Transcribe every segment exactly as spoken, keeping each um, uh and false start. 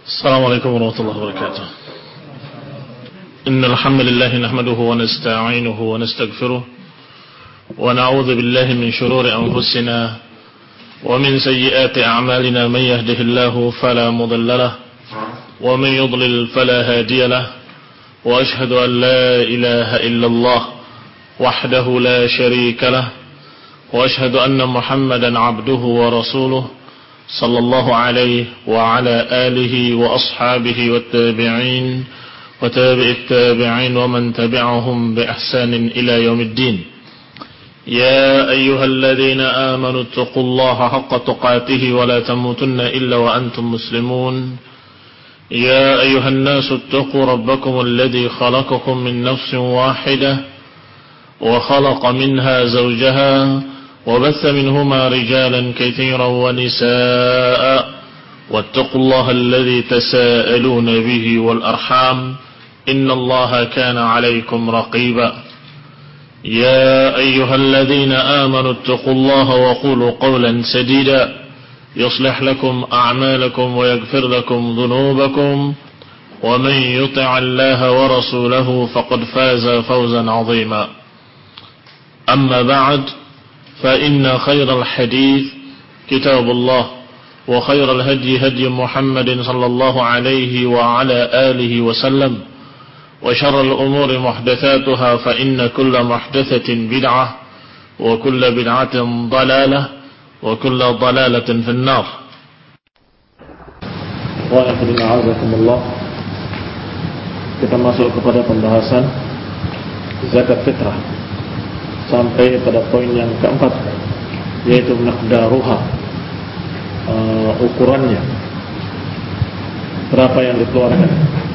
السلام عليكم ورحمة الله وبركاته. إن الحمد لله نحمده ونستعينه ونستغفره ونعوذ بالله من شرور أنفسنا ومن سيئات أعمالنا. من يهده الله فلا مضل له ومن يضلل فلا هادي له وأشهد أن لا إله إلا الله وحده لا شريك له وأشهد أن محمدا عبده ورسوله صلى الله عليه وعلى آله وأصحابه والتابعين وتابع التابعين ومن تبعهم بإحسان إلى يوم الدين. يا أيها الذين آمنوا اتقوا الله حق تقاته ولا تموتن إلا وأنتم مسلمون. يا أيها الناس اتقوا ربكم الذي خلقكم من نفس واحدة وخلق منها زوجها وبث منهما رجالا كثيرا ونساء واتقوا الله الذي تساءلون به والأرحام إن الله كان عليكم رقيبا. يا أيها الذين آمنوا اتقوا الله وقولوا قولا سديدا يصلح لكم أعمالكم ويغفر لكم ذنوبكم ومن يطع الله ورسوله فقد فاز فوزا عظيما. أما بعد فإن خير الحديث كتاب الله وخير الهدي هدي محمد صلى الله عليه وعلى آله وسلم وشر الأمور محدثاتها فإن كل محدثة بدعة وكل بدعة ضلالة وكل ضلالة في النار. Wa'alaikumsalam a'azakumullah. Kita masuk kepada pembahasan zakat fitrah sampai pada poin yang keempat, yaitu miqdaruha, uh, ukurannya berapa yang dikeluarkan.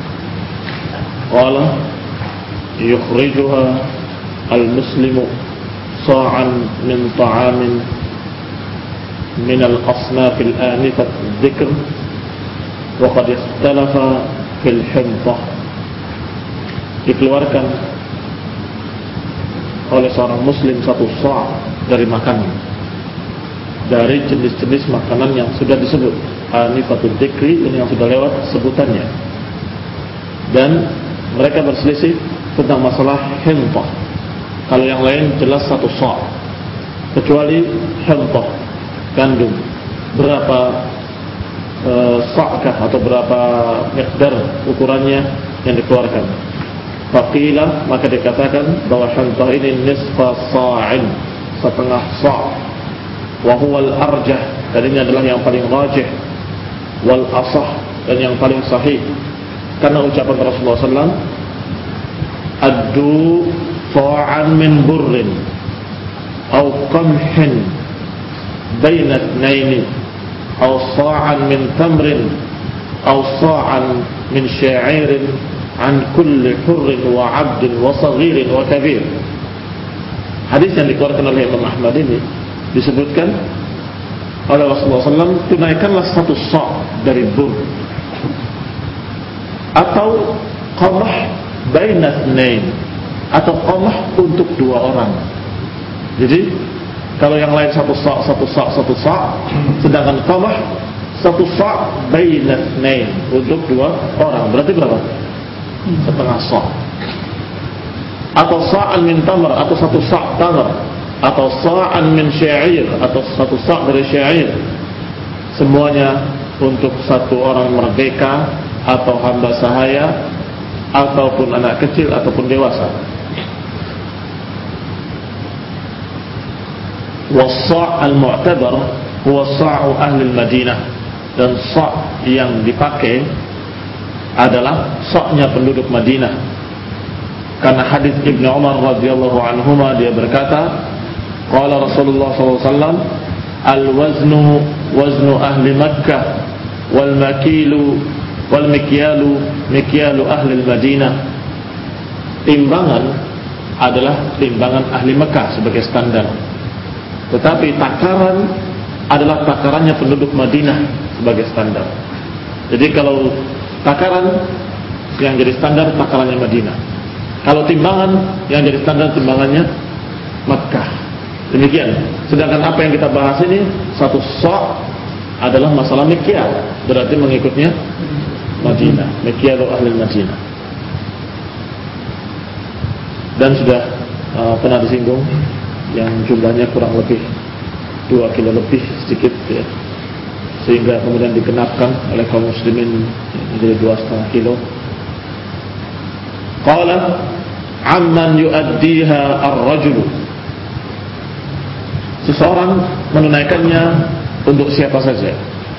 Qala yukhrijuha al-muslimu sa'an min ta'amin min al-asnaf al-anifat dzikr wa qad ikhtalafa fil hintah. Dikeluarkan oleh seorang muslim satu sa' dari makanan, dari jenis-jenis makanan yang sudah disebut anifatul dzikri, ini yang sudah lewat sebutannya. Dan mereka berselisih tentang masalah hintah. Kalau yang lain jelas satu sa', kecuali hintah, gandum, berapa e, sa'kah atau berapa miqdar ukurannya yang dikeluarkan. Faqila, maka dikatakan bahwa hintah ini nisfa sa'in, setengah sa'. Wa huwal arjah, dan ini adalah yang paling rajih. Wal asah, dan yang paling sahih. Karena ucapan Rasulullah sallallahu alaihi wasallam, addu sa'an min burrin aw qamhin baina ithnaini aw sa'an min tamrin aw sa'an min sya'irin an kulli hurrin wa 'abdin wa saghirin wa kabir. Hadis yang dikeluarkan oleh Imam Ahmad ini disebutkan oleh Rasulullah sallallahu alaihi wasallam, tunaikanlah satu sa' dari bur atau qamah baina itsnain, atau qamah untuk dua orang. Jadi kalau yang lain satu sa' satu sa' satu sa', sedangkan qamah satu sa' baina itsnain, untuk dua orang. Berarti berapa? Setengah sa'. Atau sa'an min tamr, atau satu sa' tamr, atau sa'an min sya'ir, atau satu sa' dari sya'ir. Semuanya untuk satu orang merdeka atau hamba sahaya, ataupun anak kecil ataupun dewasa. Was-sa' al-mu'tabar huwa sa'u ahli al-Madinah, dan sa' yang dipakai adalah sa'nya penduduk Madinah. Karena hadis Ibnu Umar radhiyallahu anhuma, dia berkata, qala Rasulullah sallallahu alaihi wasallam, al-waznu waznu ahli Makkah wal makilu wal mikyalu mikyalu ahli Madinah. Timbangan adalah timbangan ahli Mekah sebagai standar, tetapi takaran adalah takarannya penduduk Madinah sebagai standar. Jadi kalau takaran yang jadi standar takarannya Madinah, kalau timbangan yang jadi standar timbangannya Makkah. Demikian. Sedangkan apa yang kita bahas ini, satu sa' adalah masalah mikyal, berarti mengikutnya Madinah, mikyalu ahli Madinah. Dan sudah uh, pernah disinggung yang jumlahnya kurang lebih dua kilo lebih sedikit ya. Sehingga kemudian digenapkan oleh kaum muslimin menjadi dua setengah kilo. Qala amman yuaddiha ar-rajul, seseorang menunaikannya untuk siapa saja,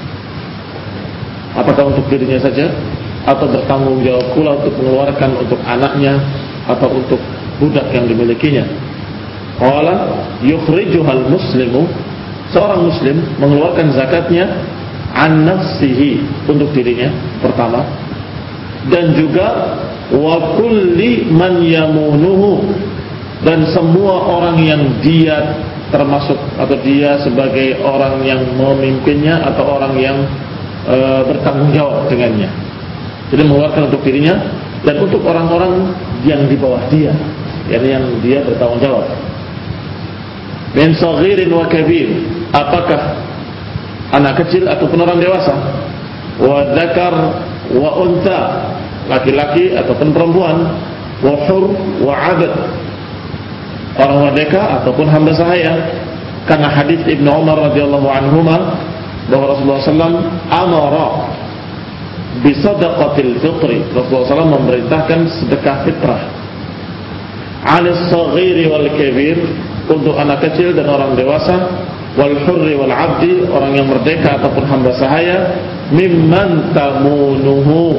apakah untuk dirinya saja atau bertanggung jawab pula untuk mengeluarkan untuk anaknya atau untuk budak yang dimilikinya. Qala yukhrijuhal muslimu, seorang muslim mengeluarkan zakatnya an nafsihi, untuk dirinya pertama, dan juga wa kulli man yamunuhu, dan semua orang yang dia termasuk atau dia sebagai orang yang memimpinnya atau orang yang e, bertanggung jawab dengannya. Jadi mengeluarkan untuk dirinya dan untuk orang-orang yang di bawah dia, yakni yang dia bertanggung jawab. Min saghirin wa kabir, apakah anak kecil ataupun orang dewasa, wa dzakar wa unta, laki-laki ataupun perempuan, wa hur wa 'abd, orang merdeka ataupun hamba sahaya. Karena hadis Ibnu Umar radhiyallahu anhuma bahwa Rasulullah sallallahu alaihi wasallam amara bi sadaqatil fitri, Rasulullah sallallahu alaihi wasallam memerintahkan sedekah fitrah, 'alis saghiri wal kabir, untuk anak kecil dan orang dewasa, wal hurri wal 'abdi, orang yang merdeka ataupun hamba sahaya, mimman tamunuhu,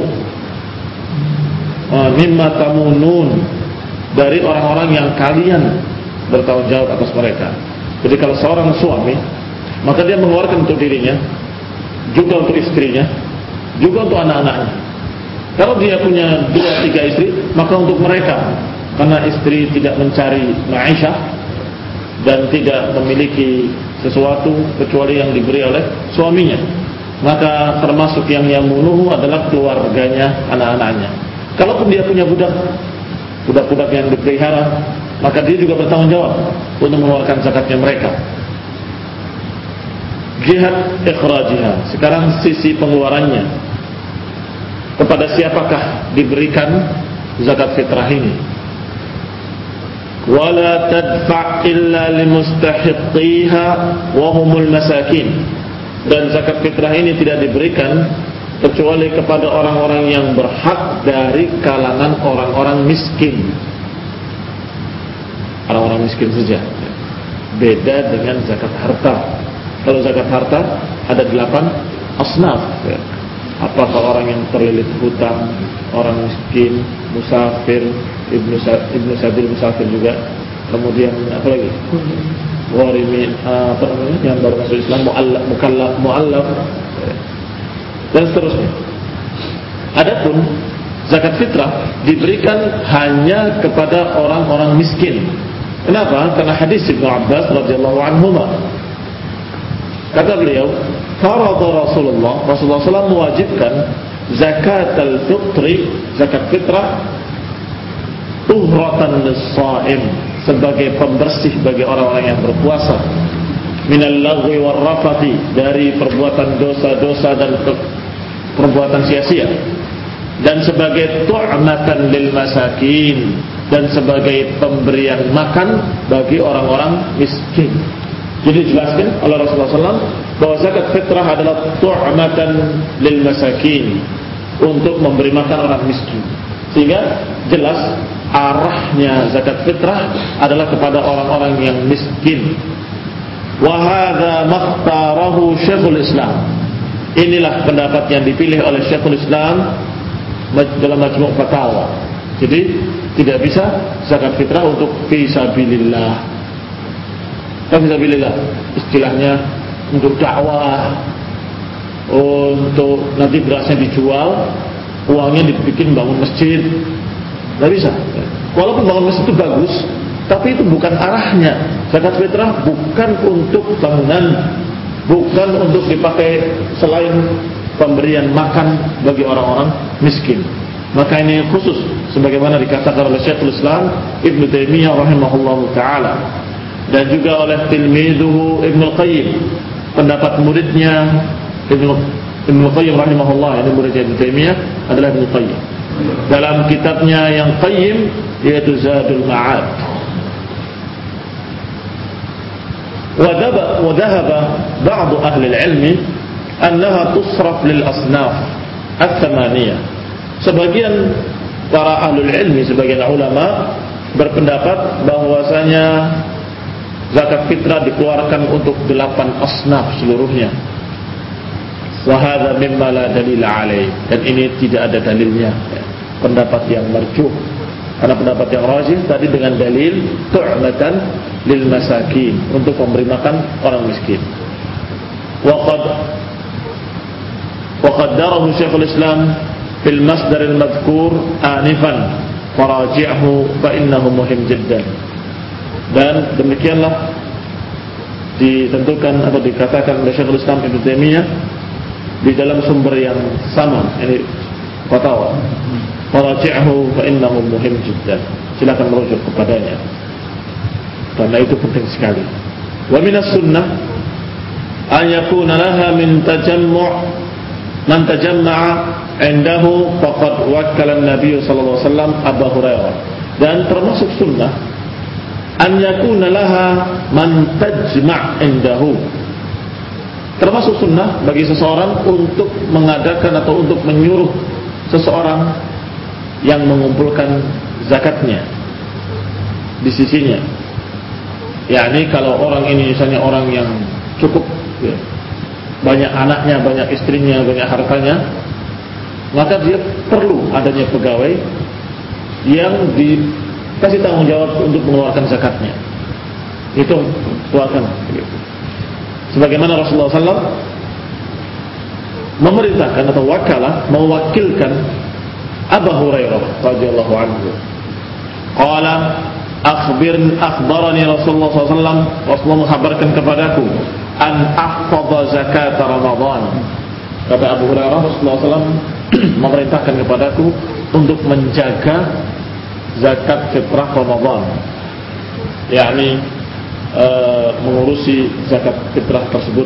mimma tamunun, dari orang-orang yang kalian bertanggung jawab atas mereka. Jadi kalau seorang suami, maka dia mengeluarkan untuk dirinya, juga untuk istrinya, juga untuk anak-anaknya. Kalau dia punya dua tiga istri, maka untuk mereka, karena istri tidak mencari ma'isyah dan tidak memiliki sesuatu kecuali yang diberi oleh suaminya, maka termasuk yang yamunuhu adalah keluarganya, anak-anaknya. Kalaupun dia punya budak, budak-budak yang dipelihara, maka dia juga bertanggung jawab untuk mengeluarkan zakatnya mereka. Jihad ikhrajiha, sekarang sisi pengeluarannya, kepada siapakah diberikan zakat fitrah ini? Wala tadfa' illa limustahiqiha wa humul masakin, dan zakat fitrah ini tidak diberikan kecuali kepada orang-orang yang berhak dari kalangan orang-orang miskin. Orang-orang miskin saja. Beda dengan zakat harta. Kalau zakat harta ada delapan asnaf. Apakah orang yang terlilit hutang, orang miskin, musafir, ibnu ibnu sabil musafir juga. Kemudian apa lagi? Warimin, apa namanya? Yang baru masuk Islam, muallaf, mukallaf, muallaf, dan seterusnya. Adapun zakat fitrah diberikan hanya kepada orang-orang miskin. Kenapa? Karena hadis Ibnu Abbas radhiyallahu anhuma, kata beliau, farada Rasulullah, Rasulullah sallallahu alaihi wasallam mewajibkan zakat al-fitri, zakat fitrah, tuhratan lis-shaim, sebagai pembersih bagi orang-orang yang berpuasa, minal lagwi war rafati, dari perbuatan dosa-dosa dan perbuatan sia-sia, dan sebagai tu'matan lil masakin, dan sebagai pemberian makan bagi orang-orang miskin. Jadi dijelaskan oleh Rasulullah sallallahu alaihi wasallam bahwa zakat fitrah adalah tu'matan lil masakin, untuk memberi makan orang miskin. Sehingga jelas arahnya zakat fitrah adalah kepada orang-orang yang miskin. Wa hadza makhtarahu Syekhul Islam, inilah pendapat yang dipilih oleh Syekhul Islam dalam Majmu' Fatawa. Jadi tidak bisa zakat fitrah untuk fisabilillah. Fisabilillah istilahnya untuk dakwah, untuk nanti berasnya dijual, uangnya dibikin bangun masjid. Tidak bisa. Walaupun bangun masjid itu bagus, tapi itu bukan arahnya. Zakat fitrah bukan untuk bangunan, bukan untuk dipakai selain pemberian makan bagi orang-orang miskin. Maka ini khusus sebagaimana dikatakan oleh Syekhul Islam Ibnu Taimiyah rahimahullahu taala, dan juga oleh tilmiduhu Ibnu Qayyim, pendapat muridnya Ibnu Ibnu Qayyim rahimahullah, ini murid Ibnu Taimiyah adalah Ibnu Qayyim. Dalam kitabnya yang qayyim yaitu Zadul Ma'ad. Wa dhahaba ba'd ahli al-'ilm annaha tusraf lil asnaf ats-tsamaniyah. Sebagian para ahli ilmi, sebagian ulama berpendapat bahwasanya zakat fitrah dikeluarkan untuk delapan asnaf seluruhnya. Wa hadza mimma la dalila alaih, dan ini tidak ada dalilnya, pendapat yang marjuh. Karena pendapat yang rajih tadi dengan dalil tu'matan lil masakin, untuk memberi makan orang miskin. Wa qad wa qaddarahu Syekhul Islam fil masdar al-madhkur anifan faraji'hu fa innahu muhim jiddan. Dan demikianlah ditentukan atau dikatakan oleh Syekhul Islam Ibnu Taimiyah di dalam sumber yang sama, ini fatwa. Faraji'hu fa innahu muhim jiddan. Silakan merujuk kepadanya, karena itu penting sekali. Wa minas sunnah an yakuna laha min tajammu' man tajamma'a indahu faqad wakkala an-nabiy sallallahu alaihi wasallam Abu Hurairah. Dan termasuk sunnah an yakuna laha man tajma' indahu. Termasuk sunnah bagi seseorang untuk mengadakan atau untuk menyuruh seseorang yang mengumpulkan zakatnya di sisinya. yakni kalau orang ini misalnya orang yang cukup ya, banyak anaknya, banyak istrinya, banyak hartanya, maka dia perlu adanya pegawai yang dikasih tanggung jawab untuk mengeluarkan zakatnya. Itu keluarkan. Sebagaimana Rasulullah sallallahu alaihi wasallam memerintahkan atau wakalah, mewakilkan Abu Hurairah radhiyallahu anhu. Qala akhbirni akhbarani Rasulullah sallallahu alaihi wasallam, Rasulullah menghabarkan kepadaku an ahfadha zakat Ramadan. Kata Abu Hurairah, Rasulullah sallallahu alaihi wasallam memerintahkan kepadaku untuk menjaga zakat fitrah Ramadan, yakni uh, mengurusi zakat fitrah tersebut.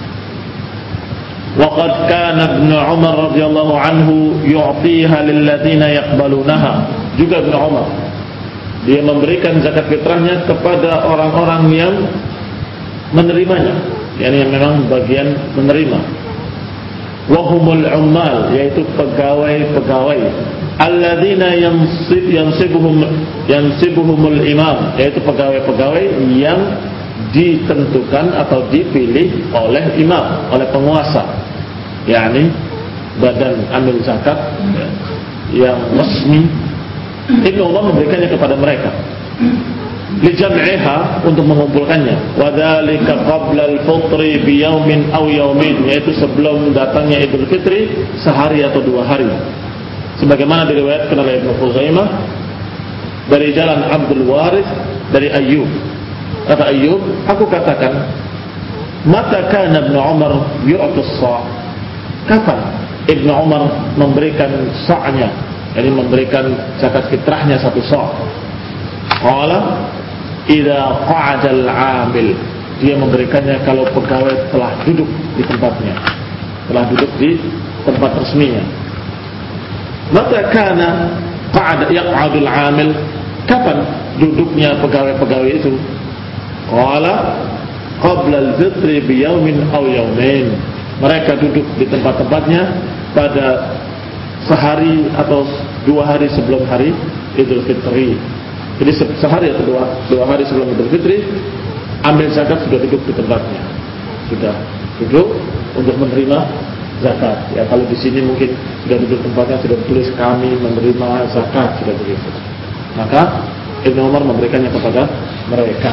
Waqad kana Ibnu Umar radhiyallahu anhu yu'tiha lil ladzina yaqbalunaha. Juga Ibnu Umar dia memberikan zakat fitrahnya kepada orang-orang yang menerimanya, yakni yang memang bagian menerima. Wa humul ummal, yaitu pegawai-pegawai, alladzina yansib yansibuhum yansibuhumul imam, yaitu pegawai-pegawai yang ditentukan atau dipilih oleh imam, oleh penguasa, yakni badan amil zakat yang resmi. Ibnu Umar memberikannya kepada mereka lijam'iha, untuk mengumpulkannya, wa dzalika qabla al-fitri bi yaumin aw yaumin, yaitu sebelum datangnya Idul Fitri sehari atau dua hari, sebagaimana diriwayatkan oleh Ibnu Khuzaimah dari jalan Abdul Warith dari Ayyub. Kata Ayyub, aku katakan, mata kana Ibnu Umar yu'tus sa', kapan Ibnu Umar memberikan sa'nya, jadi memberikan zakat fitrahnya satu sa'. Qala idza qa'ada al-'amil, dia memberikannya kalau pegawai telah duduk di tempatnya, telah duduk di tempat resminya. Mata kana qa'ada yaq'adu al-'amil, kapan duduknya pegawai-pegawai itu? Qala qabla al-fitri bi yaumin aw yaumain, mereka duduk di tempat-tempatnya pada sehari atau dua hari sebelum hari Idul Fitri. Jadi sehari atau dua, dua hari sebelum Idul Fitri, ambil zakat sudah duduk di tempatnya, sudah duduk untuk menerima zakat. Ya, kalau di sini mungkin sudah duduk tempatnya, sudah tulis kami menerima zakat, sudah begitu. Maka Ibnu Umar memberikannya kepada mereka.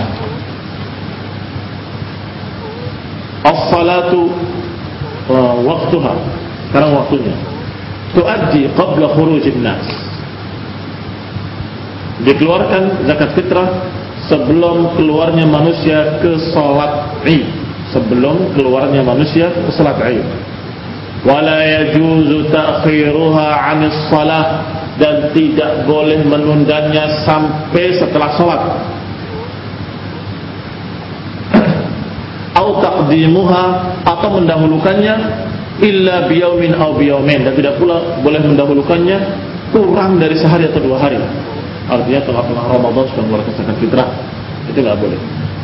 As-salatu uh, waktuha, sekarang waktunya. Tuaddi qabla khurujin nas, dikeluarkan zakat fitrah sebelum keluarnya manusia ke salat Id, sebelum keluarnya manusia ke salat Id. Wala yajuzu ta'khiruha 'anis shalah, dan tidak boleh menundanya sampai setelah salat. Au taqdimuha, atau mendahulukannya illa biyaumin aw biyaumin, dan tidak pula boleh mendahulukannya kurang dari sehari atau dua hari. Artinya tengah-tengah Ramadan sudah mengeluarkan zakat fitrah, itu nggak boleh.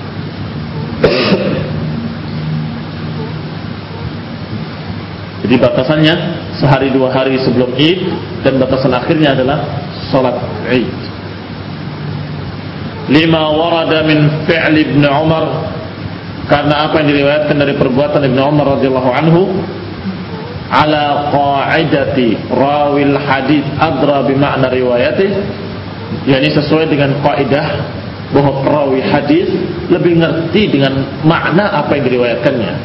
Jadi batasannya sehari dua hari sebelum Id, dan batasan akhirnya adalah salat Id. Lima warada min fi'l Ibn Umar, karena apa yang diriwayatkan dari perbuatan Ibn Umar radhiyallahu anhu, ala qa'idati rawil hadits adra bi makna riwayatih, yakni sesuai dengan kaidah bahwa perawi hadis lebih ngerti dengan makna apa yang diriwayatkannya.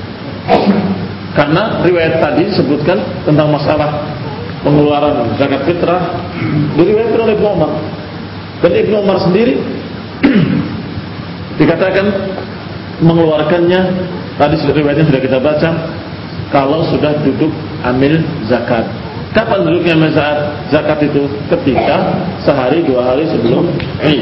Karena riwayat tadi sebutkan tentang masalah pengeluaran zakat fitrah diriwayatkan oleh Ibn Umar, dan Ibn Umar sendiri dikatakan mengeluarkannya tadi riwayatnya sudah kita baca, kalau sudah duduk amil zakat. Kapan duduknya amil zakat? Zakat itu ketika sehari dua hari sebelum Id.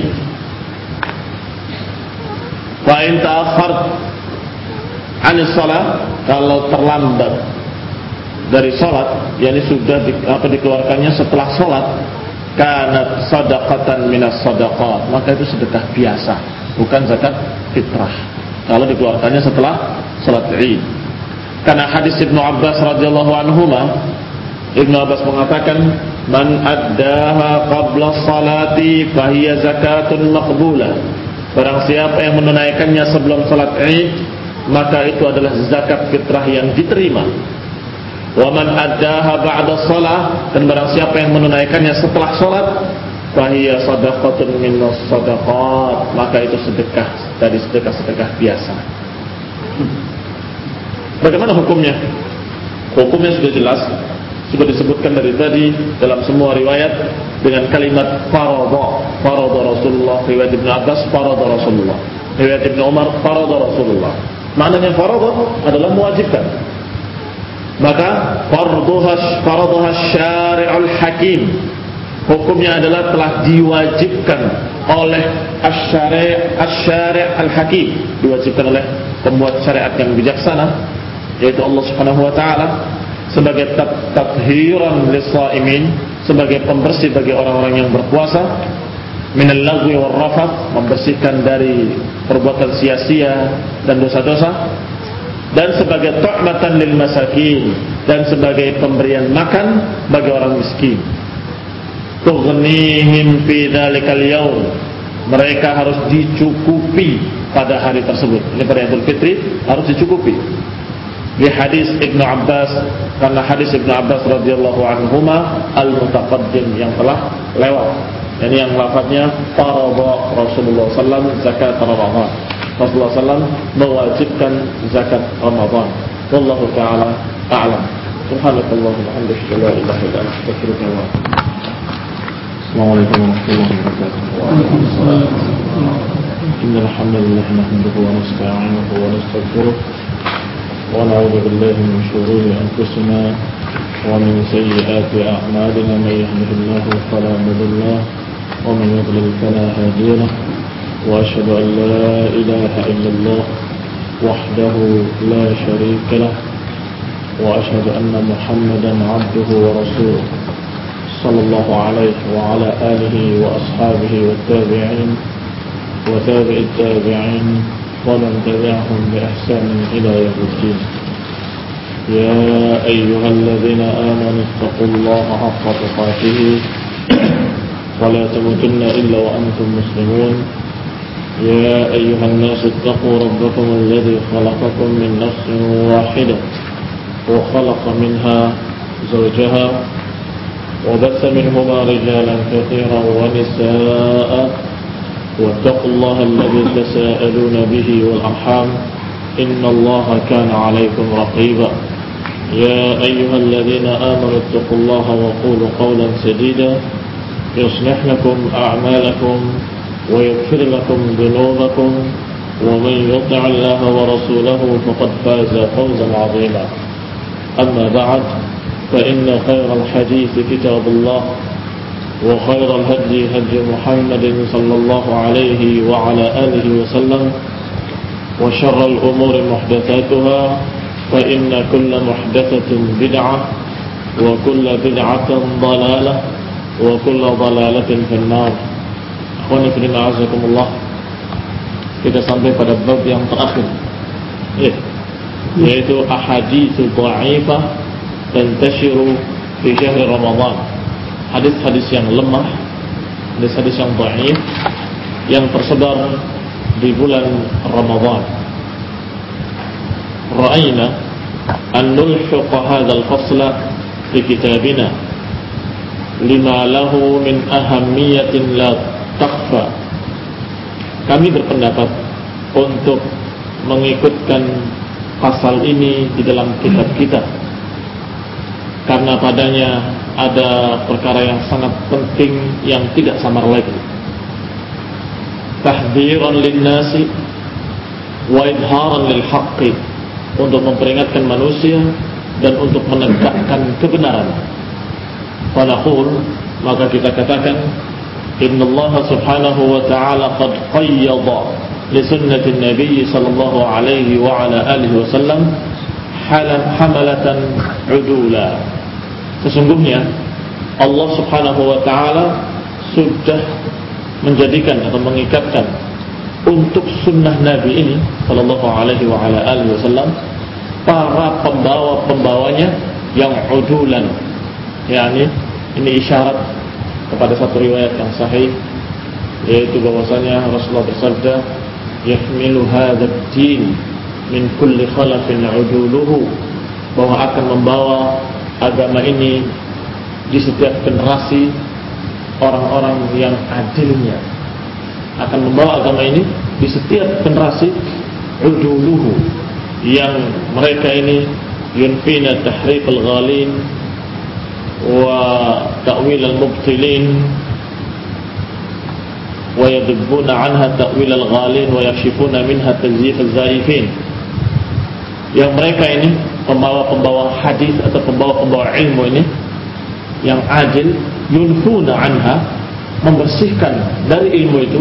Wa in ta'akhkhart 'an shalah, kalau terlambat dari salat, yakni sudah di, apa dikeluarkannya setelah salat, kanat shadaqatan minas shadaqat, maka itu sedekah biasa, bukan zakat fitrah kalau dikeluarkannya setelah salat Id. Karena hadis Ibnu Abbas radhiyallahu anhuma, Ibnu Abbas mengatakan, man addaha qabla salati fahiya zakatun maqbulah, barang siapa yang menunaikannya sebelum salat Id, maka itu adalah zakat fitrah yang diterima. Wa man addaha ba'da shalah, dan barang siapa yang menunaikannya setelah salat, fahiya shadaqatun minas shadaqat, maka itu sedekah dari sedekah-sedekah biasa. Bagaimana hukumnya? Hukumnya sudah jelas, sudah disebutkan dari tadi dalam semua riwayat dengan kalimat faradha. Faradha Rasulullah, riwayat Ibnu Abbas faradha Rasulullah, riwayat Ibnu Umar faradha Rasulullah. Maknanya faradha adalah mewajibkan. Maka fardhuha faradhuha syari'ul hakim, hukumnya adalah telah diwajibkan oleh asy-syari' asy-syari' al-hakim, diwajibkan oleh pembuat syariat yang bijaksana, yaitu Allah Subhanahu wa taala, sebagai tatheeran lis-shaimin, sebagai pembersih bagi orang-orang yang berpuasa, minal lagwi war rafath, membersihkan dari perbuatan sia-sia dan dosa-dosa, dan sebagai tu'matan lil masakin, dan sebagai pemberian makan bagi orang miskin. Tughnihim fi dzalikal yaum, mereka harus dicukupi pada hari tersebut. Ini pada Idul Fitri harus dicukupi. Di hadis Ibnu Abbas, karena hadis Ibnu Abbas radhiyallahu anhuma al-mutaqaddim yang telah lewat, ini yang lafadznya faradha Rasulullah sallallahu alaihi wasallam zakat Ramadan. Rasulullah sallallahu alaihi wasallam mewajibkan zakat Ramadan. Wallahu taala a'lam. Subhanallah wa bihamdihi, la ilaha illa anta, astaghfiruka wa atubu ilaik. Assalamualaikum warahmatullahi wabarakatuh. Innal hamdalillah nahmaduhu wa nasta'inuhu wa nastaghfiruh wa na'udzu billahi min shururi anfusina wa min sayyiati a'malina, may yahdihillahu fala mudilla lahu wa man yudlil fala hadiya lahu, wa asyhadu an la ilaha illallah wahdahu la syarika lahu, wa asyhadu anna Muhammadan 'abduhu wa rasuluh sallallahu alaihi wa ala alihi wa ashabihi wa tabi'in wa tabi'it tabi'in wa man tabi'ahum bi ihsanin ila yaumiddin. Ya ayyuhalladzina amanu ittaqullaha haqqa tuqatih wa la tamutunna illa wa antum muslimun. Ya ayyuhan nasu ittaqu rabbakum alladzi khalaqakum min nafsin wahidah wa khalaqa minha zawjaha وبث منهما رجالا كثيرا ونساء واتقوا الله الذي تساءلون به والأرحام إن الله كان عليكم رقيبا. يا أيها الذين آمنوا اتقوا الله وقولوا قولا سديدا يصلح لكم أعمالكم ويغفر لكم ذنوبكم ومن يطع الله ورسوله فقد فاز فوزا عظيما. أما بعد، فإن خير الحديث كتاب الله وخير الهدي هدي محمد صلى الله عليه وعلى آله وسلم وشر الأمور محدثاتها فإن كل محدثة بدعة وكل بدعة ضلالة وكل ضلالة في النار. Akhwani fillah azakumullah. Kita sampai pada bab yang terakhir, ya, yaitu ahaditsu dha'ifah tantashiru fi syahr Ramadan. Hadis-hadis yang lemah, hadis-hadis yang dhaif yang tersebar di bulan Ramadan. Ra'ayna an nulhiq hadzal fasla fi kitabina lima lahu min ahammiyatin la takhfa. Kami berpendapat untuk mengikutkan pasal ini di dalam kitab kita karena padanya ada perkara yang sangat penting yang tidak samar lagi. Tahdhiran lin-nasi wa idharan lil haqqi, untuk memperingatkan manusia dan untuk menegakkan kebenaran. Fanaqul, maka kita katakan, innallaha subhanahu wa ta'ala qad qayyada li sunnati nabiy sallallahu alaihi wa ala alihi wasallam hamalatan udula. Sesungguhnya Allah subhanahu wa ta'ala sudah menjadikan atau mengikatkan untuk sunnah Nabi ini sallallahu alaihi wa ala alihi wasallam para pembawa-pembawanya yang udulan. yakni ini isyarat kepada satu riwayat yang sahih, yaitu bahwasanya Rasulullah bersabda, yahmilu hadzal din min kulli khalafin uduluhu, bahwa akan membawa agama ini di setiap generasi orang-orang yang adilnya, akan membawa agama ini di setiap generasi uduluhu, yang mereka ini yunfina tahrif al-ghalin wa ta'wil al-mubtilin wa yadhbuna anha ta'wil al-ghalin wa yakshifuna minha tazyif al-zaifin. Yang mereka ini pembawa-pembawa hadis atau pembawa-pembawa ilmu ini yang adil, yunfuna anha, membersihkan dari ilmu itu,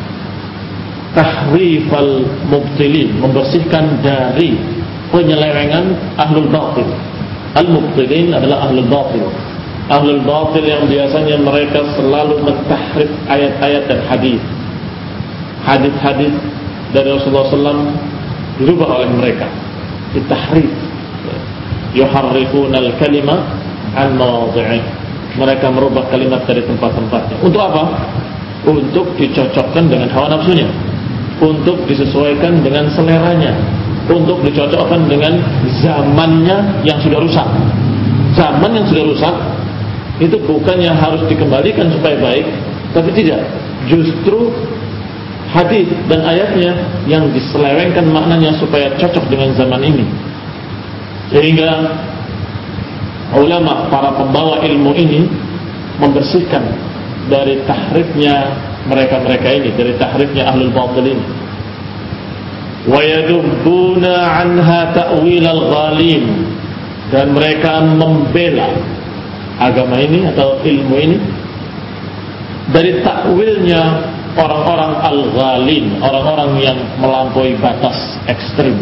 tahrifal mubtilin, membersihkan dari penyelewengan ahlul batil. Al-mubtilin adalah ahlul batil. Ahlul batil yang biasanya mereka selalu mentahrif ayat-ayat dan hadis. Hadis-hadis dari Rasulullah sallallahu alaihi wasallam dirubah oleh mereka, ditahrif. Yuharrifuna al-kalima an mawadhi'i, mereka merubah kalimat dari tempat-tempatnya. Untuk apa? Untuk dicocokkan dengan hawa nafsunya, untuk disesuaikan dengan seleranya, untuk dicocokkan dengan zamannya yang sudah rusak. Zaman yang sudah rusak itu bukannya harus dikembalikan supaya baik, tapi tidak, justru hadis dan ayatnya yang diselewengkan maknanya supaya cocok dengan zaman ini. Sehingga ulama, para pembawa ilmu ini membersihkan dari tahrifnya mereka-mereka ini, dari tahrifnya ahlul batil ini. Wa yadubbuna anha ta'wil al-ghalin, dan mereka membela agama ini atau ilmu ini dari takwilnya orang-orang al-ghalin, orang-orang yang melampaui batas ekstrim.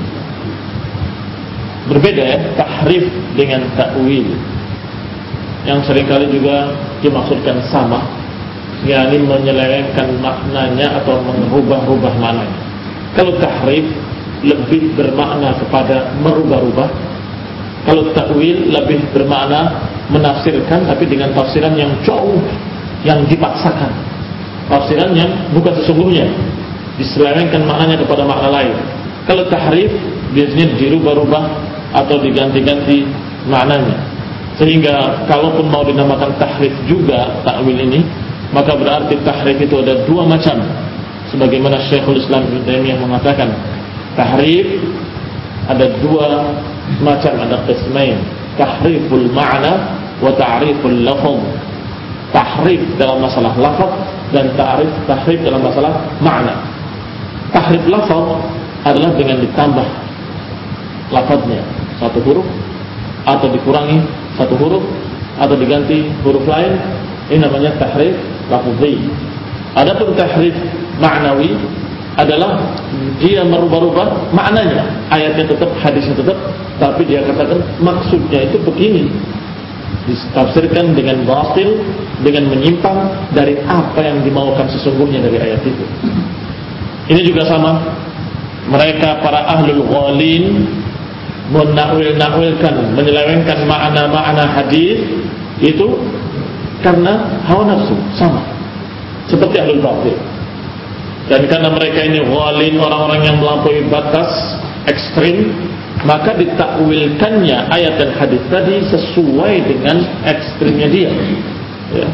Berbeda ya, tahrif dengan takwil, yang seringkali juga dimaksudkan sama, yakni menyelewengkan maknanya atau merubah-rubah maknanya. Kalau tahrif lebih bermakna kepada merubah-rubah, kalau takwil lebih bermakna menafsirkan tapi dengan tafsiran yang jauh, yang dipaksakan, tafsiran yang bukan sesungguhnya, diselewengkan maknanya kepada makna lain. Kalau tahrif biasanya dirubah-rubah atau diganti-ganti maknanya. Sehingga kalaupun mau dinamakan tahrif juga takwil ini, maka berarti tahrif itu ada dua macam. Sebagaimana Syekhul Islam Ibnu Taimiyah mengatakan, tahrif ada dua macam, ada qismain, tahriful ma'na wa ta'riful lafaz. Tahrif dalam masalah lafaz dan ta'rif tahrif dalam masalah makna. Tahrif lafaz adalah dengan ditambah lafaznya satu huruf, atau dikurangi satu huruf, atau diganti huruf lain. Ini namanya tahrif lafzi. Adapun tahrif ma'nawi adalah dia merubah-rubah maknanya. Ayatnya tetap, hadisnya tetap, tapi dia katakan maksudnya itu begini, ditafsirkan dengan batil, dengan menyimpang dari apa yang dimaukan sesungguhnya dari ayat itu. Ini juga sama, mereka para ahlul ghalin menakwil-nakwilkan, menyelewengkan makna-makna hadis itu karena hawa nafsu, sama seperti ahlul batil. Dan karena mereka ini ghalin, orang-orang yang melampaui batas, ekstrim, maka ditakwilkannya ayat dan hadis tadi sesuai dengan ekstrimnya dia. Ya.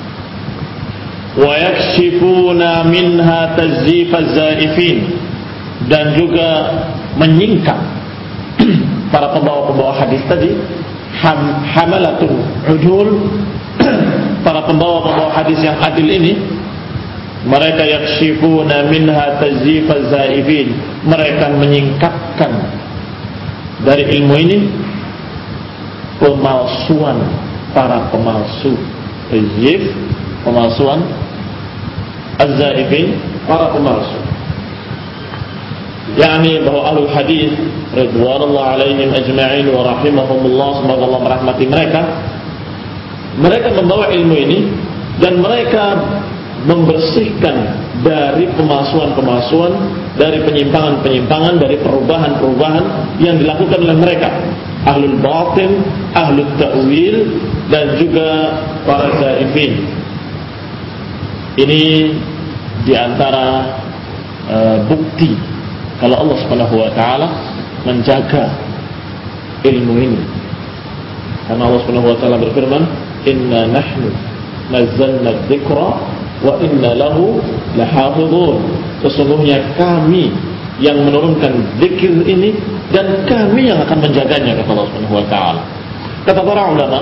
Wa yakshifuna minha tazyifaz zaifin, dan juga menyingkap para pembawa-pembawa hadis tadi, ham, hamalatun udul, para pembawa-pembawa hadis yang adil ini, mereka yakshifuna minha tazyifaz zaifin, mereka menyingkapkan dari ilmu ini pemalsuan para pemalsu. Tazyif, pemalsuan, az-zaifin, para pemalsu. yakni bahwa ahlul hadis ridwanullah alaihim ajma'in wa rahimahumullah, semoga Allah merahmati mereka, mereka membawa ilmu ini dan mereka membersihkan dari pemalsuan-pemalsuan, dari penyimpangan-penyimpangan, dari perubahan-perubahan yang dilakukan oleh mereka, ahlul batin, ahlul ta'wil, dan juga para zaifin. Ini diantara uh, bukti kalau Allah Subhanahu Wa Taala menjaga ilmu ini, karena Allah Subhanahu Wa Taala berfirman, Inna nahnu nazzalna dzikra wa inna lahu lahafidhun. Sesungguhnya kami yang menurunkan zikir ini dan kami yang akan menjaganya, kata Allah Subhanahu wa taala. Kata para ulama,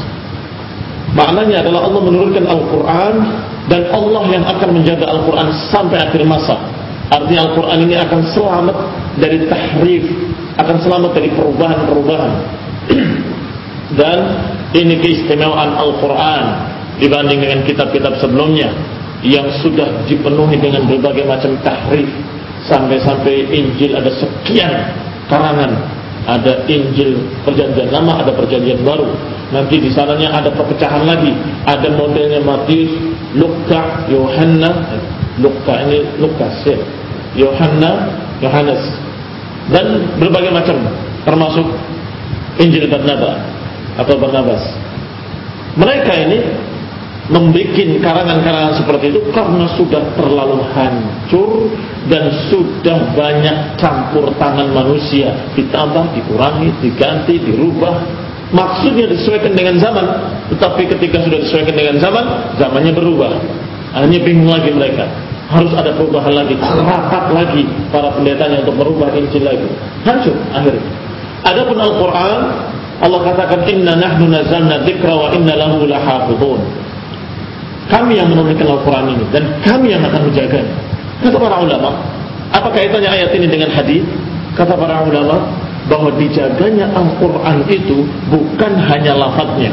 maknanya adalah Allah menurunkan Al-Qur'an dan Allah yang akan menjaga Al-Qur'an sampai akhir masa. Artinya Al-Qur'an ini akan selamat dari tahrif, akan selamat dari perubahan-perubahan. Dan ini keistimewaan Al-Qur'an dibanding dengan kitab-kitab sebelumnya yang sudah dipenuhi dengan berbagai macam tahrif. Sampai-sampai Injil ada sekian karangan, ada Injil perjanjian lama, ada perjanjian baru. Nanti di sananya ada perpecahan lagi, ada modelnya Matius, Luka, Yohanna, Luka ini Lukas ya, Yohanna, Yohanes, dan berbagai macam, termasuk Injil Barnabas atau Barnabas. Mereka ini membuat karangan-karangan seperti itu karena sudah terlalu hancur dan sudah banyak campur tangan manusia, ditambah, dikurangi, diganti, dirubah. Maksudnya disesuaikan dengan zaman, tetapi ketika sudah disesuaikan dengan zaman, zamannya berubah. Akhirnya bingung lagi mereka, harus ada perubahan lagi, rapat lagi para pendetanya untuk merubah Injil lagi, hancur akhirnya. Adapun Al-Quran, Allah katakan, Inna nahnu nazzalna dzikra wa inna lahu lahafidhun. Kami yang menurunkan Al-Quran ini dan kami yang akan menjaganya. Kata para ulama, apa kaitannya ayat ini dengan hadis? Kata para ulama, bahwa dijaganya Al-Quran itu bukan hanya lafadznya.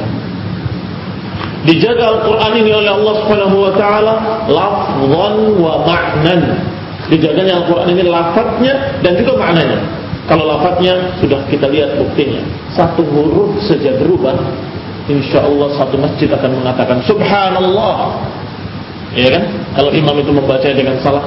Dijaga Al-Quran ini oleh Allah Subhanahu Wa Taala lafzan wa ma'nan. Dijaganya Al-Quran ini lafadznya dan juga maknanya. Kalau lafadznya sudah kita lihat buktinya, satu huruf saja berubah, insya Allah satu masjid akan mengatakan Subhanallah, ya kan? Kalau imam itu membaca dengan salah,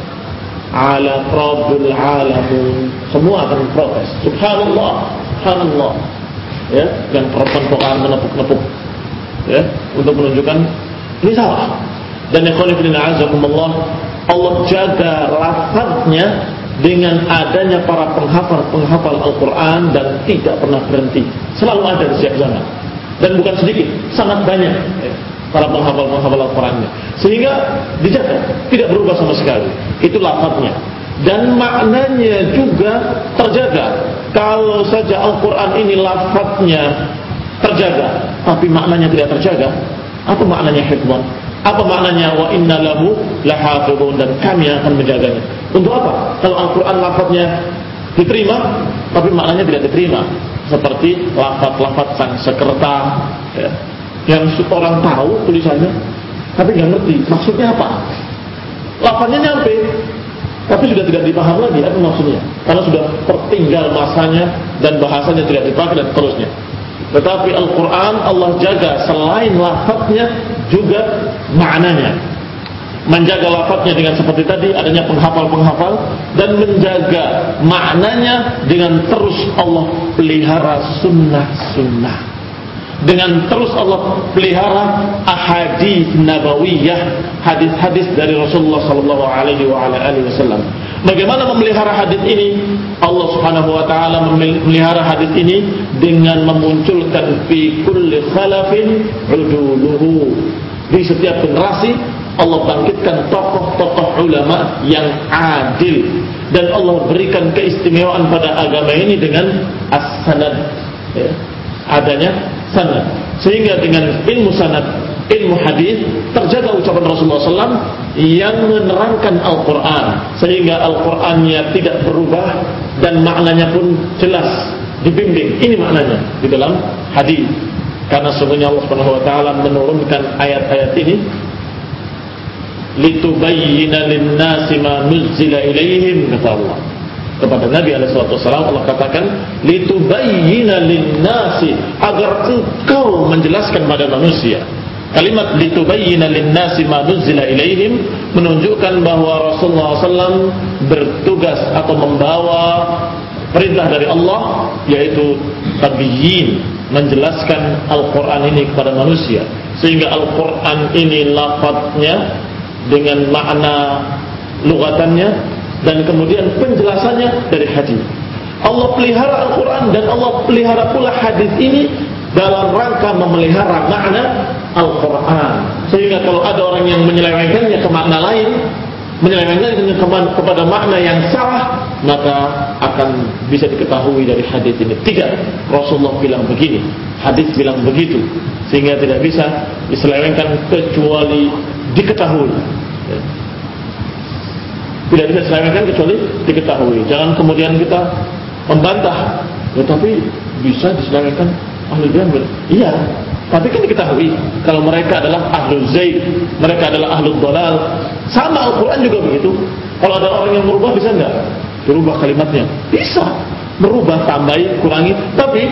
ala Rabbul Alamin, semua akan protes Subhanallah, Subhanallah, ya, dan perempuan pokar menepuk-nepuk, ya, untuk menunjukkan ini salah. Dan ikhwan fillah azakumullah, Allah jaga lafadznya dengan adanya para penghafal-penghafal Al-Quran dan tidak pernah berhenti, selalu ada di setiap zaman. Dan bukan sedikit, sangat banyak ya, para penghafal-penghafal Al-Qurannya, sehingga dijaga, tidak berubah sama sekali. Itu lafadznya. Dan maknanya juga terjaga. Kalau saja Al-Quran ini lafadznya terjaga, tapi maknanya tidak terjaga, apa maknanya hifdzan? Apa maknanya wa inna lahu lahafidhun, dan kami yang akan menjaganya? Untuk apa? Kalau Al-Quran lafadznya diterima, tapi maknanya tidak diterima, seperti lafaz-lafaz sang sekerta, ya, yang orang tahu tulisannya, tapi nggak ngerti maksudnya apa. Lafaznya nyampe, tapi sudah tidak dipaham lagi apa maksudnya, karena sudah tertinggal masanya dan bahasanya tidak dipakai dan seterusnya. Tetapi Al-Quran Allah jaga selain lafadznya juga maknanya, menjaga lafadznya dengan seperti tadi adanya penghafal-penghafal, dan menjaga maknanya dengan terus Allah pelihara sunnah-sunnah, dengan terus Allah pelihara ahadits nabawiyah, hadis-hadis dari Rasulullah sallallahu alaihi wasallam. Bagaimana memelihara hadis ini? Allah Subhanahu wa taala memelihara hadis ini dengan memunculkan fi kulli khalafin uduluhu. Di setiap generasi Allah bangkitkan tokoh-tokoh ulama yang adil, dan Allah berikan keistimewaan pada agama ini dengan as-sanad, ya, adanya sanad, sehingga dengan ilmu sanad, ilmu hadis terjaga ucapan Rasulullah sallallahu alaihi wasallam yang menerangkan Al-Quran, sehingga Al-Qurannya tidak berubah dan maknanya pun jelas dibimbing. Ini maknanya di dalam hadis, karena sebenarnya Allah Subhanahu wa taala menurunkan ayat-ayat ini litubayyina lin-nasi ma nuzzila ilaihim, kata Allah kepada Nabi alaihi wasallam. Allah katakan litubayyina lin-nasi, agar engkau menjelaskan pada manusia. Kalimat litubayyina lin-nasi ma nuzzila ilaihim menunjukkan bahwa Rasulullah sallallahu alaihi wasallam bertugas atau membawa perintah dari Allah, yaitu tabyiin, menjelaskan Al-Quran ini kepada manusia, sehingga Al-Quran ini lafadznya dengan makna lugatannya, dan kemudian penjelasannya dari hadis. Allah pelihara Al-Quran dan Allah pelihara pula hadis ini dalam rangka memelihara makna Al-Quran, sehingga kalau ada orang yang menyelewengkannya ke makna lain, menyelewengkannya kepada makna yang salah, maka akan bisa diketahui dari hadis ini. Tidak, Rasulullah bilang begini, hadis bilang begitu, sehingga tidak bisa diselewengkan kecuali diketahui. Tidak bisa diselewengkan kecuali diketahui. Jangan kemudian kita membantah, tetapi bisa diselewengkan ahli bidan. Iya, tapi kan diketahui kalau mereka adalah ahlul zaid, mereka adalah ahlul dalal. Sama Al-Quran juga begitu. Kalau ada orang yang merubah, bisa enggak berubah kalimatnya? Bisa, merubah, tambahi, kurangi. Tapi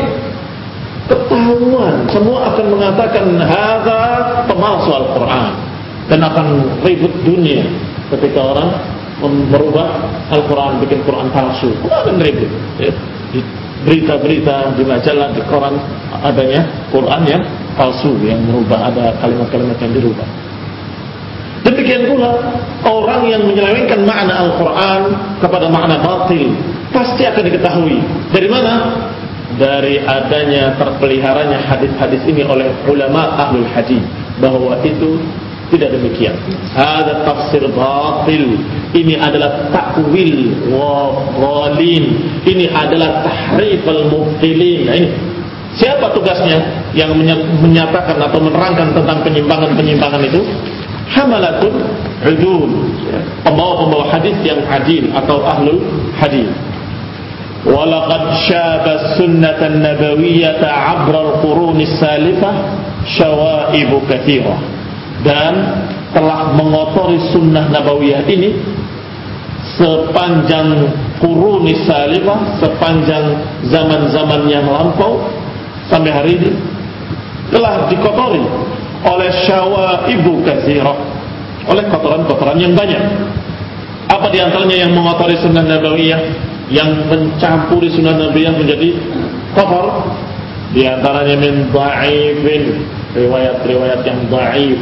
ketahuan, semua akan mengatakan hadza pemalsu Al-Quran, dan akan ribut dunia ketika orang merubah Al-Quran, bikin Quran palsu. Akan ribut, ya. Di berita-berita, di majalah, di koran adanya Quran yang palsu, yang merubah, ada kalimat-kalimat yang dirubah. Demikian pula orang yang menyelewengkan makna Al-Quran kepada makna batil pasti akan diketahui. Dari mana? Dari adanya terpeliharanya hadis-hadis ini oleh ulama ahlul hadis, bahwa itu tidak demikian. Ada tafsir batil, ini adalah takwil wal-ghalin, ini adalah tahrif al-mubtilin. Nah, ini siapa tugasnya yang menyatakan atau menerangkan tentang penyimpangan-penyimpangan itu? Hamalatun udul, pembawa-pembawa hadis yang adil atau ahlul hadis. Walaqad syaba sunnatan nabawiyyata 'abra al-qurun as-salifah syawaibu katsirah, dan telah mengotori sunnah nabawiyah ini sepanjang qurun as-salifah, sepanjang zaman-zaman yang lampau sampai hari ini telah dikotori oleh syawaibu katsirah, oleh kotoran-kotoran yang banyak. Apa di antaranya yang mengotori sunnah nabawiyah, yang mencampuri sunnah nabawiyah menjadi kotor? Di antaranya min dha'ifin, riwayat-riwayat yang dha'if,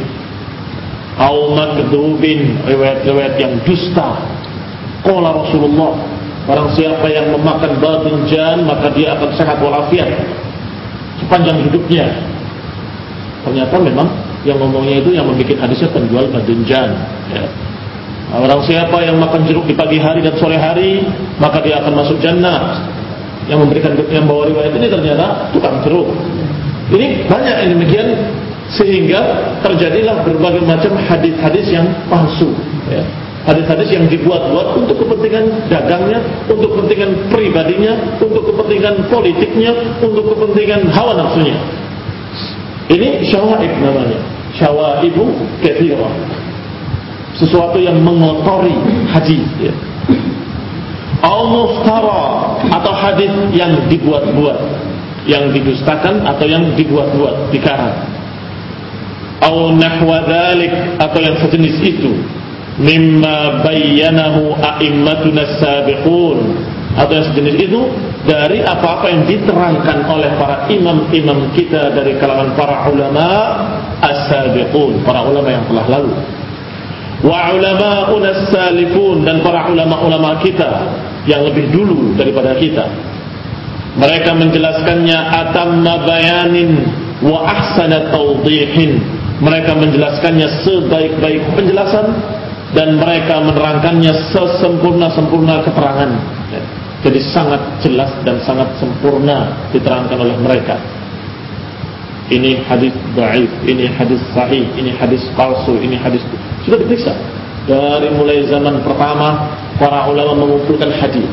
au makdzubin, riwayat-riwayat yang dusta. Qala Rasulullah, barang siapa yang memakan badunjan maka dia akan sehat walafiat sepanjang hidupnya. Ternyata memang yang ngomongnya itu yang membuat hadisnya penjual badunjan, ya. Orang siapa yang makan jeruk di pagi hari dan sore hari maka dia akan masuk jannah. Yang memberikan, yang bawa riwayat ini ternyata tukang jeruk. Ini banyak yang demikian, sehingga terjadilah berbagai macam hadis-hadis yang palsu, ya. Hadis-hadis yang dibuat-buat untuk kepentingan dagangnya, untuk kepentingan pribadinya, untuk kepentingan politiknya, untuk kepentingan hawa nafsunya. Ini syawaib namanya, syawaibu katsirah. sesuatu yang mengotori hadis, ya. Au muftara, atau hadis yang dibuat-buat, yang didustakan atau yang dibuat-buat, dikarang. Au nahwa dzalik, atau yang sejenis itu, mimma bayyanahu a'immatuna sabiqun, atau yang sejenis itu dari apa-apa yang diterangkan oleh para imam-imam kita dari kalangan para ulama as-sabiqun, para ulama yang telah lalu, wa ulama'una as-salifun, dan para ulama-ulama kita yang lebih dulu daripada kita. Mereka menjelaskannya atamma bayanin wa ahsana tawdihin, mereka menjelaskannya sebaik-baik penjelasan dan mereka menerangkannya sesempurna-sempurna keterangan. Jadi sangat jelas dan sangat sempurna diterangkan oleh mereka. Ini hadis dhaif, ini hadis sahih, ini hadis palsu, ini hadis, sudah diperiksa. Dari mulai zaman pertama para ulama mengumpulkan hadis.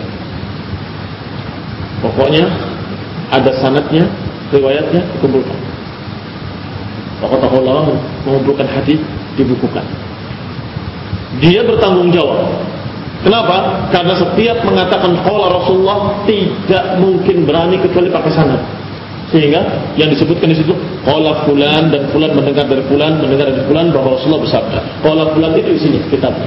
Pokoknya ada sanadnya, riwayatnya dikumpulkan. Tokoh-tokoh ulama mengumpulkan hadis, dibukukan. Dia bertanggung jawab. Kenapa? Karena setiap mengatakan qala Rasulullah tidak mungkin berani kecuali pakai sanad. Sehingga yang disebutkan di situ qala fulan dan fulan mendengar dari fulan, mendengar dari fulan bahwa Rasulullah bersabda. Qala fulan itu di sini kitabnya.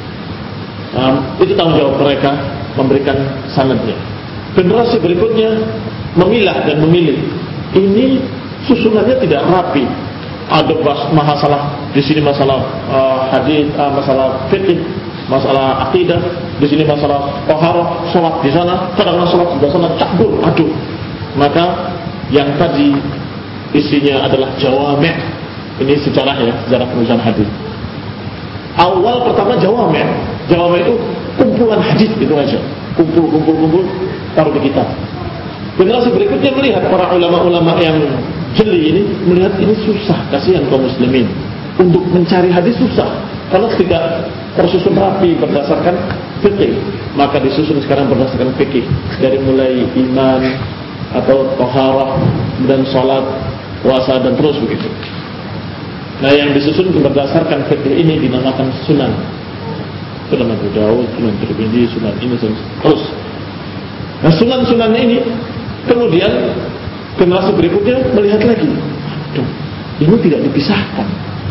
Um, itu tanggung jawab mereka memberikan sanadnya. Generasi berikutnya memilah dan memilih. Ini susunannya tidak rapi. Ada masalah di sini, masalah uh, hadis, uh, masalah fikih, masalah akidah, di sini masalah taharah, salat di sana, kadang-kadang salat di sana cabul, aduh. Maka yang tadi isinya adalah jawami', ini sejarah ya, sejarah penulisan hadis. Awal pertama jawami', jawami' itu kumpulan hadis itu aja, kumpul, kumpul, kumpul, taruh di kitab. Generasi berikutnya melihat para ulama-ulama yang jeli ini, melihat ini susah, kasihan kaum muslimin untuk mencari hadis susah, karena tidak tersusun rapi berdasarkan fikih. Maka disusun sekarang berdasarkan fikih, dari mulai iman atau taharah dan salat, puasa dan terus begitu. Nah, yang disusun berdasarkan fikih ini dinamakan sunan. Sunan Abu Dawud, Sunan Tirmidzi, Sunan ini terus. Nah, sunan-sunan ini kemudian generasi berikutnya melihat lagi, aduh, ini tidak dipisahkan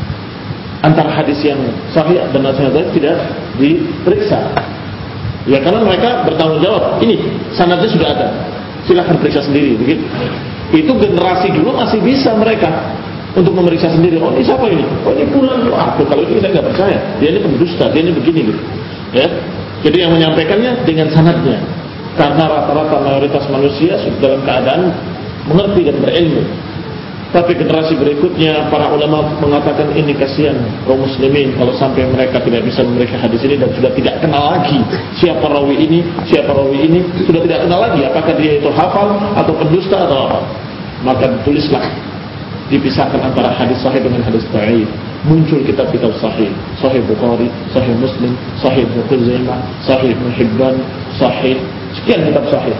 antara hadis yang sahih dan hadis yang dhaif, tidak diperiksa. Ya, karena mereka bertanggung jawab. Ini sanadnya sudah ada, silakan periksa sendiri, begitu. Itu generasi dulu masih bisa mereka untuk memeriksa sendiri. Oh, ini siapa ini? Oh, ini fulan. Ah, kalau ini saya nggak percaya. Dia ini pendusta, dia ini begini gitu. Ya. Jadi yang menyampaikannya dengan sanadnya. Karena rata-rata mayoritas manusia sudah dalam keadaan mengerti dan berilmu. Tapi generasi berikutnya para ulama mengatakan ini kasihan kaum muslimin kalau sampai mereka tidak bisa memeriksa hadis ini dan sudah tidak kenal lagi siapa rawi ini, siapa rawi ini, sudah tidak kenal lagi apakah dia itu hafal atau pendusta atau apa. Maka ditulislah, dipisahkan antara hadis sahih dengan hadis dhaif. Muncul kitab-kitab sahih, Sahih Bukhari, Sahih Muslim, Sahih Ibnu Khuzaimah, Sahih Ibnu Hibban, Sahih, sekian kitab sahih.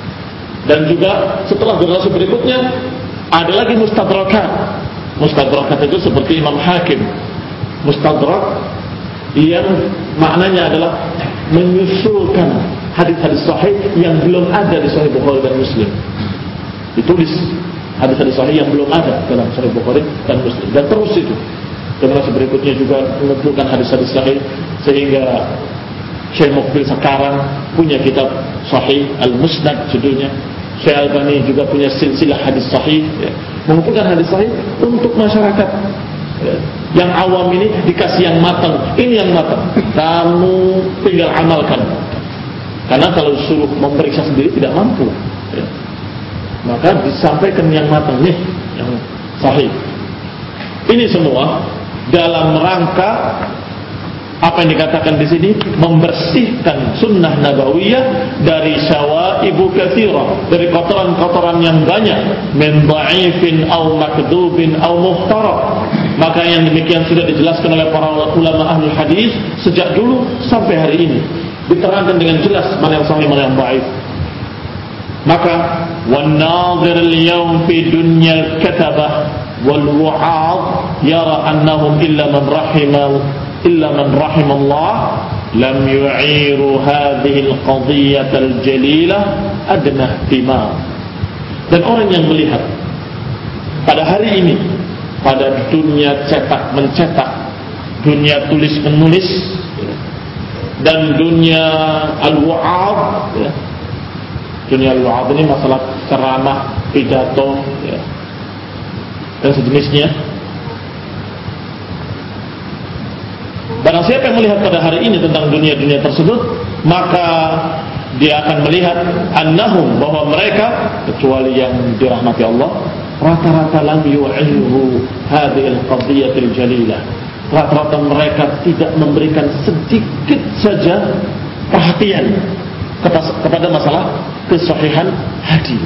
Dan juga setelah generasi berikutnya ada lagi mustadrakat. Mustadrakat itu seperti Imam Hakim. Mustadrak yang maknanya adalah menyusulkan hadis-hadis sahih yang belum ada di Sahih Bukhari dan Muslim. Ditulis hadis-hadis sahih yang belum ada dalam Sahih Bukhari dan Muslim. Dan terus itu generasi berikutnya juga mengumpulkan hadis-hadis sahih, sehingga Syekh Muqbil sekarang punya kitab Sahih Al-Musnad judulnya. Syekh Albani juga punya silsilah hadis sahih, ya, mengumpulkan hadis sahih untuk masyarakat, ya. Yang awam ini dikasih yang matang. Ini yang matang, kamu tinggal amalkan. Karena kalau suruh memeriksa sendiri tidak mampu, ya. Maka disampaikan yang matang nih, yang sahih. Ini semua dalam rangka apa yang dikatakan di sini, membersihkan sunnah nabawiyah dari syawaibu katsirah, dari kotoran-kotoran yang banyak, min dha'ifin aw makdubin aw muhtara. Maka yang demikian sudah dijelaskan oleh para ulama ahli hadis sejak dulu sampai hari ini, diterangkan dengan jelas mana yang sahih, mana yang dhaif. Maka wan nadhir al-yawm fi dunya al-katabah wal wa'ad yara annahum illa man rahima illa man rahimallah lam yu'iru hadhihi al-qadhiyyah al-jalilah adna ihtimam. Dan orang yang melihat pada hari ini, pada dunia cetak mencetak, dunia tulis menulis, dan dunia al-wa'ad, ya. Dunia al-wa'ad ini masalah ceramah, pidato, ya, dan sejenisnya. Barang siapa yang melihat pada hari ini tentang dunia-dunia tersebut, maka dia akan melihat annahum, bahwa mereka, kecuali yang dirahmati Allah, rata-rata lam yu'ilhu hadhil qadhiyatil jalilah. Rata-rata mereka tidak memberikan sedikit saja perhatian kepada masalah kesahihan hadis.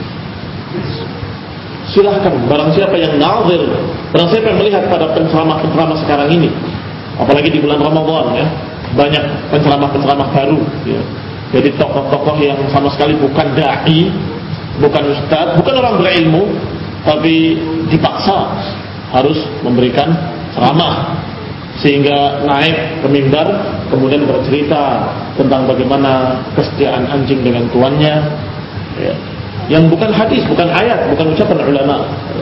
Silahkan, barang siapa yang nazir, barang siapa yang melihat pada penceramah-penceramah sekarang ini, apalagi di bulan Ramadan, ya, banyak penceramah-penceramah baru, ya. Jadi tokoh-tokoh yang sama sekali bukan dai, bukan ustaz, bukan orang berilmu, tapi dipaksa harus memberikan ceramah, sehingga naik ke mimbar kemudian bercerita tentang bagaimana kesetiaan anjing dengan tuannya, ya, yang bukan hadis, bukan ayat, bukan ucapan ulama,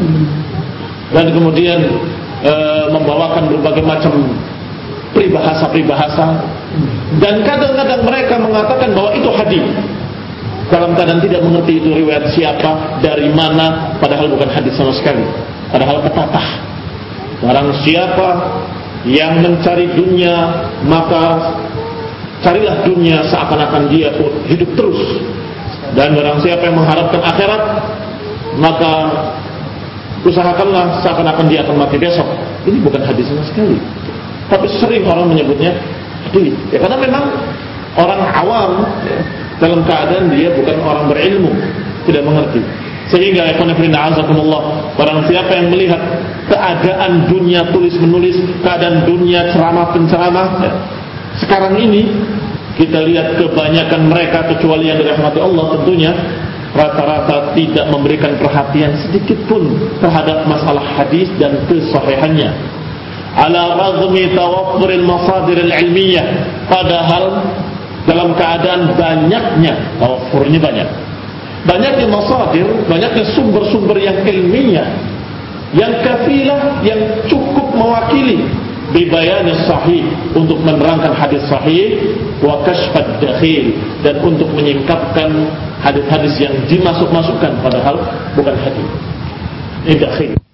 dan kemudian e, membawakan berbagai macam peribahasa-peribahasa, dan kadang-kadang mereka mengatakan bahwa itu hadis dalam keadaan tidak mengerti itu riwayat siapa, dari mana, padahal bukan hadis sama sekali, padahal pepatah. Barang siapa yang mencari dunia, maka carilah dunia seakan-akan dia hidup terus, dan barang siapa yang mengharapkan akhirat, maka usahakanlah seakan-akan dia akan mati besok. Ini bukan hadis sama sekali, tapi sering orang menyebutnya hadis, ya, karena memang orang awam, ya, dalam keadaan dia bukan orang berilmu, tidak mengerti. Sehingga ikhwan fillah azakumullah, barang siapa yang melihat keadaan dunia tulis menulis, keadaan dunia ceramah penceramah, ya, sekarang ini kita lihat kebanyakan mereka, kecuali yang dirahmati Allah tentunya, rata-rata tidak memberikan perhatian sedikit pun terhadap masalah hadis dan kesahihannya. Ala raghmi tawaffuril masadir al-ilmiyah, padahal dalam keadaan banyaknya, tawaffurnya banyak, banyaknya masadir, banyaknya sumber-sumber yang ilmiah, yang kafilah, yang cukup mewakili bibayani sahih, untuk menerangkan hadis sahih, wa kashfad dakhil, dan untuk menyingkapkan hadis-hadis yang dimasuk-masukkan padahal bukan hadis. Ini dakhil.